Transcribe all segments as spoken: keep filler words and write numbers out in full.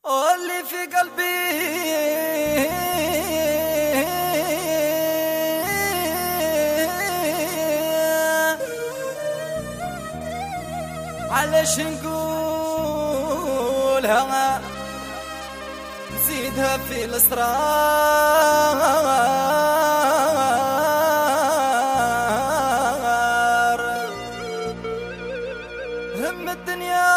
واللي في قلبي علاش نقولها نزيدها في الاسرار هم الدنيا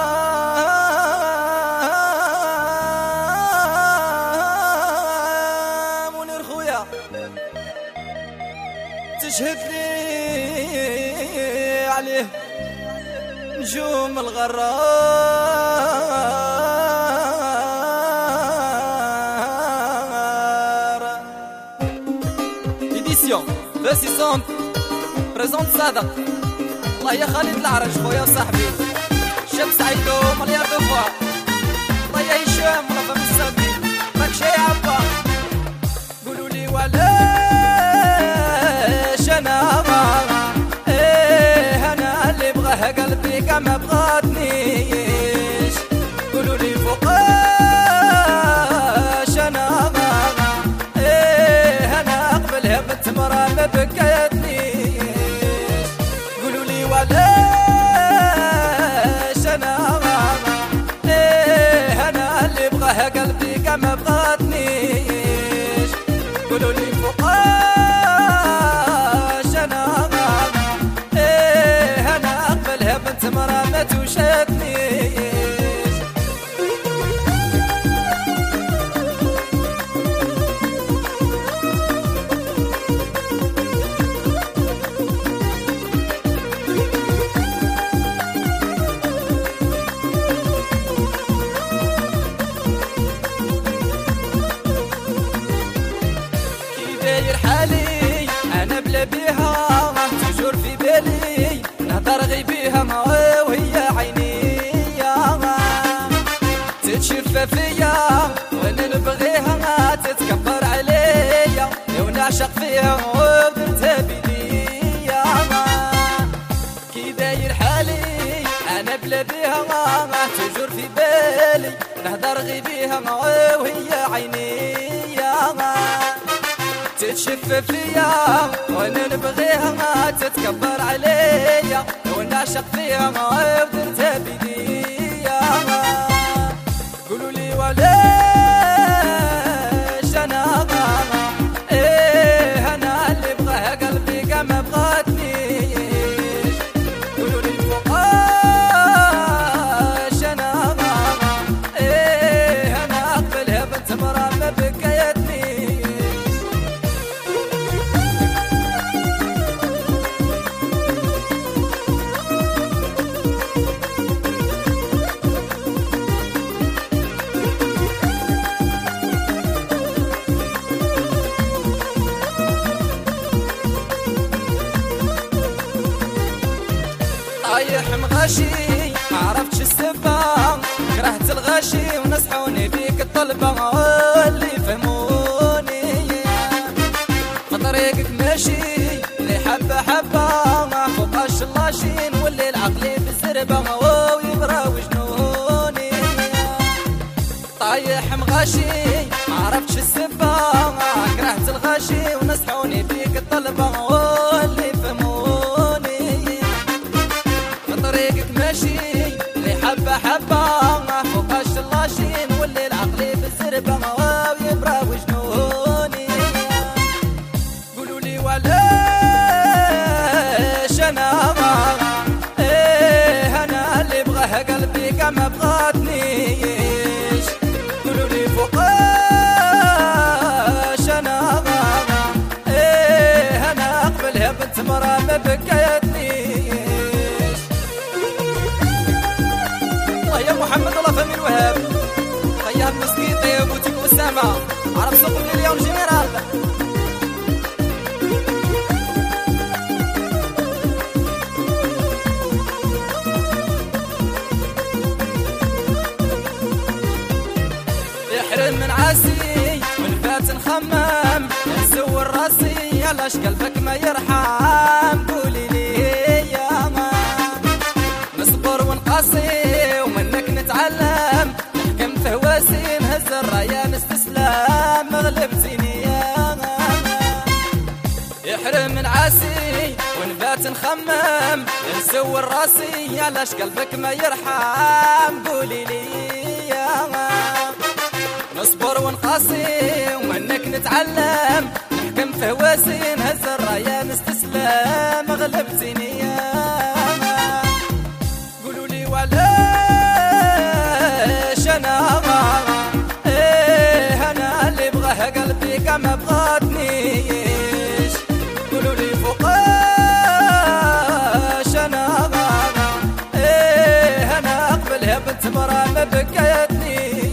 منير خويا تشهد لي عليه نجوم الغرار إديسيون فاسيسون بريزونت صادق الله يا خالد العرج خويا وصاحبي شاب سعيدو مليار دفوع الله يا هشام رفا من السابي راك شي عبا قولوا لي وعلاش انا ايه انا اللي بغاها قلبي كما بغاتنيش قولوا لي فوقاش انا ايه انا قبلها بالتمرة ما بكيتنيش قولوا لي وعلاش انا ايه انا اللي بغاها قلبي كما بغاتنيش قولوا لي فوقاش انا ايه انا اقبلها بنت مرة ما توشتنيش حالي انا بلا بيها تجور في بالي نهضر غي بيها وهي عيني تتشفى فيا وانا نبغيها تتكبر عليا ونعشق فيها ودرتها بيديا كي داير حالي انا بلا بيها تجور في بالي نهضر غي بيها وهي عيني تتشف فيا وانا نبغيها تتكبر عليا ونعشق فيها ودرتها بيديا قولوا لي وعلاش انا ايه انا اللي بغاها قلبي كما بغاتنيش قولوا لي فوقاش انا ايه انا اقبلها بنت مرة ما بكيتنيش طايح مغاشي ما عرفتش السبة كرهت الغاشي ونصحوني بيك الطلبة اللي فهموني في طريقك ماشي اللي حبة حبة ما فوقاش اللاشين واللي العقلي بالزربة ويبرا وجنوني طايح مغاشي ما عرفتش السبة كرهت الغاشي ونصحوني بيك الطلبة اللي فهموني طريقك ماشي اللي حبة حبة ما فوقاش اللاشين واللي العقلي بالزربة ويبرا وجنوني قولوا لي وعلاش انا ايه انا اللي بغاها قلبي كما بغاتنيش قولوا لي فوقاش انا ايه انا اقبلها بنت مرة ما بكيتنيش يا محمد الله فمي الوهاب خيام مسكيطي وبوتيك وسامة عرب سوق مليون جنرال يحرم من عاسي والفات نخمم نسور راسي يلاش قلبك ما يرحم قولي لي يا ما نصبر ونقاسي ومنك نتعلم نحكم فهواسين هز الرايان استسلام مغلبتيني يا يحرم من عاسي ونبات نخمم نسور راسي علاش قلبك ما يرحم قولي لي يا نصبر ونقاسي ومنك نتعلم نحكم فهواسين هز الرايان استسلام غلبتيني يا قولوا لي وعلاش انا ايه انا اللي بغاه قلبي كما بغاتنيش قولوا لي فوقاش انا ايه انا قبلها بنت مرا ما بكيتنيش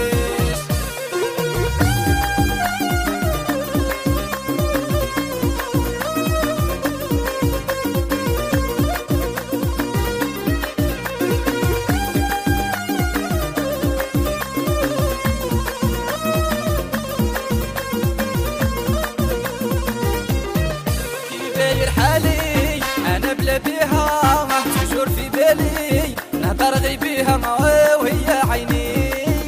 حالي انا بلا بيها تجور في بالي نهضر غي بيها وهي عيني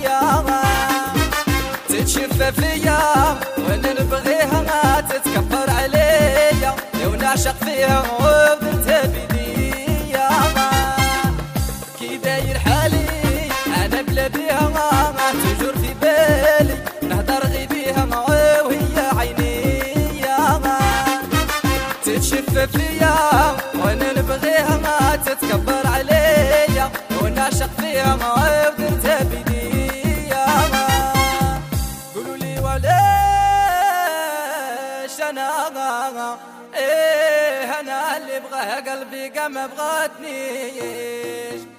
تتشفى فيا وانا نبغيها تتكبر عليا لو نعشق فيها وبنتها بيديا كي داير حالي انا بلا بيها تجور في بالي نهضر غي بيها وهي عيني تتشفى فيا وانا نبغيها ما تتكبر عليا ونعشق فيها ما ودرتها بيديا قولوا لي ولاش انا ايه انا اللي بغاها قلبي كما بغاتنيش